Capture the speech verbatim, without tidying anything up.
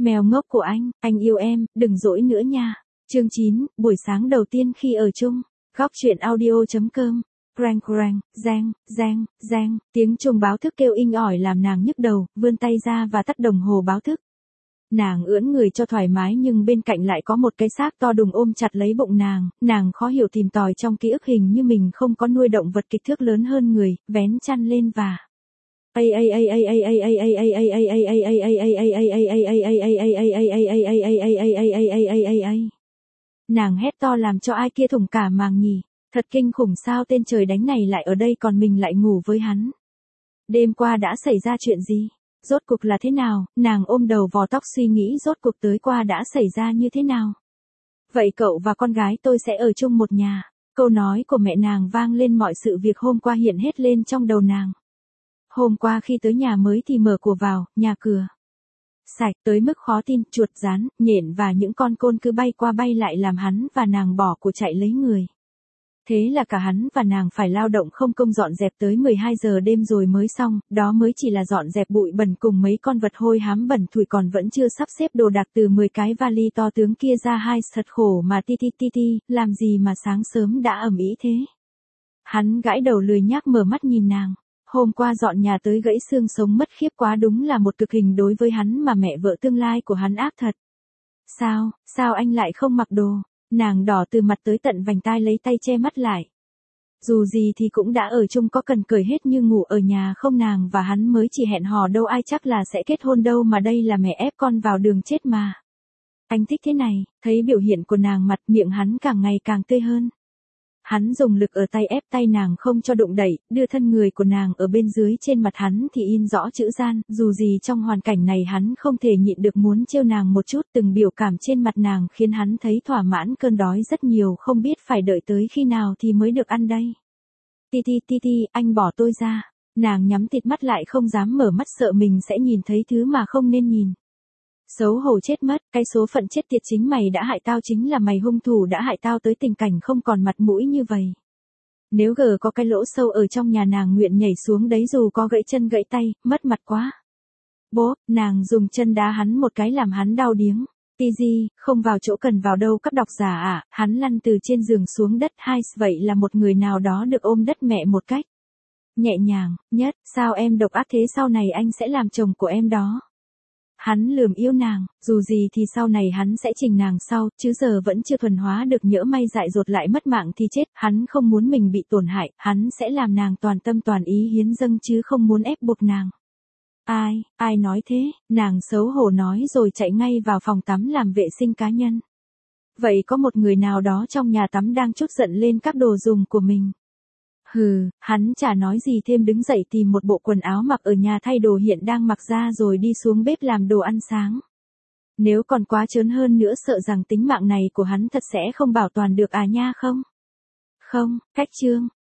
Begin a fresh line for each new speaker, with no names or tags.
Mèo ngốc của anh, anh yêu em, đừng dỗi nữa nha. Chương chín, buổi sáng đầu tiên khi ở chung. Góc truyện audio.com. Crang crang, giang, giang, giang, tiếng chuông báo thức kêu inh ỏi làm nàng nhức đầu, vươn tay ra và tắt đồng hồ báo thức. Nàng ưỡn người cho thoải mái nhưng bên cạnh lại có một cái xác to đùng ôm chặt lấy bụng nàng, nàng khó hiểu tìm tòi trong ký ức hình như mình không có nuôi động vật kích thước lớn hơn người, vén chăn lên và nàng hét to làm cho ai kia thủng cả màng nhì. Thật kinh khủng sao tên trời đánh này lại ở đây còn mình lại ngủ với hắn. Đêm qua đã xảy ra chuyện gì? Rốt cuộc là thế nào? Nàng ôm đầu vò tóc suy nghĩ rốt cuộc tới qua đã xảy ra như thế nào? Vậy cậu và con gái tôi sẽ ở chung một nhà. Câu nói của mẹ nàng vang lên mọi sự việc hôm qua hiện hết lên trong đầu nàng. Hôm qua khi tới nhà mới thì mở cửa vào, nhà cửa sạch tới mức khó tin, chuột rán, nhện và những con côn cứ bay qua bay lại làm hắn và nàng bỏ của chạy lấy người. Thế là cả hắn và nàng phải lao động không công dọn dẹp tới mười hai giờ đêm rồi mới xong, đó mới chỉ là dọn dẹp bụi bẩn cùng mấy con vật hôi hám bẩn thủi còn vẫn chưa sắp xếp đồ đạc từ mười cái vali to tướng kia ra hai, thật khổ mà ti ti ti ti, làm gì mà sáng sớm đã ầm ĩ thế. Hắn gãi đầu lười nhác mở mắt nhìn nàng. Hôm qua dọn nhà tới gãy xương sống mất khiếp quá, đúng là một cực hình đối với hắn mà mẹ vợ tương lai của hắn ác thật. Sao, sao anh lại không mặc đồ? Nàng đỏ từ mặt tới tận vành tai lấy tay che mắt lại. Dù gì thì cũng đã ở chung có cần cởi hết như ngủ ở nhà không, nàng và hắn mới chỉ hẹn hò đâu ai chắc là sẽ kết hôn đâu mà đây là mẹ ép con vào đường chết mà. Anh thích thế này, thấy biểu hiện của nàng mặt miệng hắn càng ngày càng tươi hơn. Hắn dùng lực ở tay ép tay nàng không cho đụng đẩy, đưa thân người của nàng ở bên dưới trên mặt hắn thì in rõ chữ gian, dù gì trong hoàn cảnh này hắn không thể nhịn được muốn trêu nàng một chút, từng biểu cảm trên mặt nàng khiến hắn thấy thỏa mãn cơn đói rất nhiều, không biết phải đợi tới khi nào thì mới được ăn đây. Ti ti ti ti, anh bỏ tôi ra. Nàng nhắm tịt mắt lại không dám mở mắt sợ mình sẽ nhìn thấy thứ mà không nên nhìn. Xấu hổ chết mất, cái số phận chết tiệt chính mày đã hại tao, chính là mày hung thủ đã hại tao tới tình cảnh không còn mặt mũi như vậy. Nếu gờ có cái lỗ sâu ở trong nhà nàng nguyện nhảy xuống đấy dù có gãy chân gãy tay, mất mặt quá. Bố, nàng dùng chân đá hắn một cái làm hắn đau điếng. Ti gì, không vào chỗ cần vào đâu các độc giả ạ, à, hắn lăn từ trên giường xuống đất hai, vậy là một người nào đó được ôm đất mẹ một cách nhẹ nhàng nhất, sao em độc ác thế, sau này anh sẽ làm chồng của em đó. Hắn lườm yêu nàng, dù gì thì sau này hắn sẽ trình nàng sau, chứ giờ vẫn chưa thuần hóa được, nhỡ may dại dột lại mất mạng thì chết, hắn không muốn mình bị tổn hại, hắn sẽ làm nàng toàn tâm toàn ý hiến dâng chứ không muốn ép buộc nàng. Ai, ai nói thế, nàng xấu hổ nói rồi chạy ngay vào phòng tắm làm vệ sinh cá nhân. Vậy có một người nào đó trong nhà tắm đang trút giận lên các đồ dùng của mình. Hừ, hắn chả nói gì thêm đứng dậy tìm một bộ quần áo mặc ở nhà thay đồ hiện đang mặc ra rồi đi xuống bếp làm đồ ăn sáng. Nếu còn quá trớn hơn nữa sợ rằng tính mạng này của hắn thật sẽ không bảo toàn được à nha không? Không, khách trương,